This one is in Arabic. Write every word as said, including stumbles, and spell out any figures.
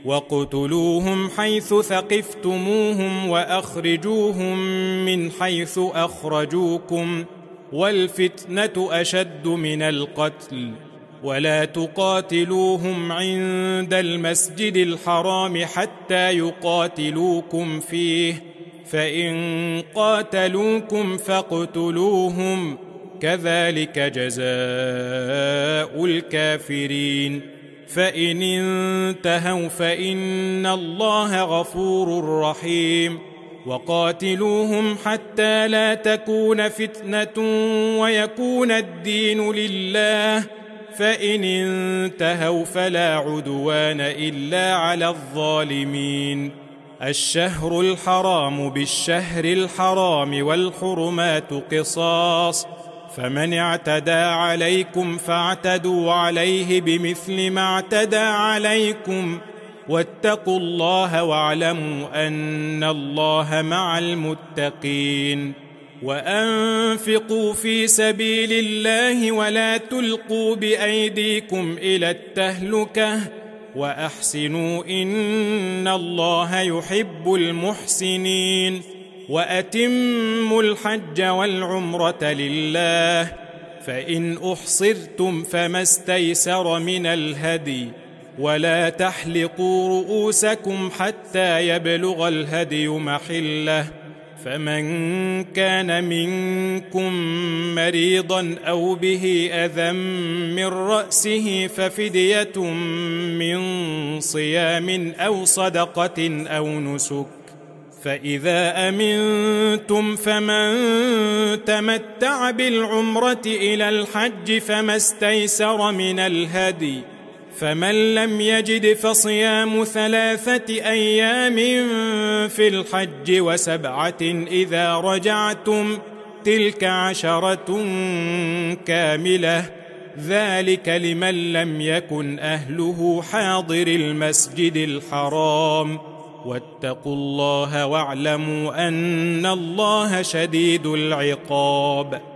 واقتلوهم حيث ثقفتموهم وأخرجوهم من حيث أخرجوكم والفتنة أشد من القتل ولا تقاتلوهم عند المسجد الحرام حتى يقاتلوكم فيه فإن قاتلوكم فاقتلوهم كذلك جزاء الكافرين فإن انتهوا فإن الله غفور رحيم وقاتلوهم حتى لا تكون فتنة ويكون الدين لله فإن انتهوا فلا عدوان إلا على الظالمين الشهر الحرام بالشهر الحرام والحرمات قصاص فمن اعتدى عليكم فاعتدوا عليه بمثل ما اعتدى عليكم واتقوا الله واعلموا أن الله مع المتقين وأنفقوا في سبيل الله ولا تلقوا بأيديكم إلى التهلكة وأحسنوا إن الله يحب المحسنين وأتموا الحج والعمرة لله فإن أحصرتم فما استيسر من الهدي ولا تحلقوا رؤوسكم حتى يبلغ الهدي محله فمن كان منكم مريضا أو به أذى من رأسه ففدية من صيام أو صدقة أو نسك فإذا أمنتم فمن تمتع بالعمرة إلى الحج فما استيسر من الهدي فمن لم يجد فصيام ثلاثة أيام في الحج وسبعة إذا رجعتم تلك عشرة كاملة ذلك لمن لم يكن أهله حاضر المسجد الحرام واتقوا الله واعلموا أن الله شديد العقاب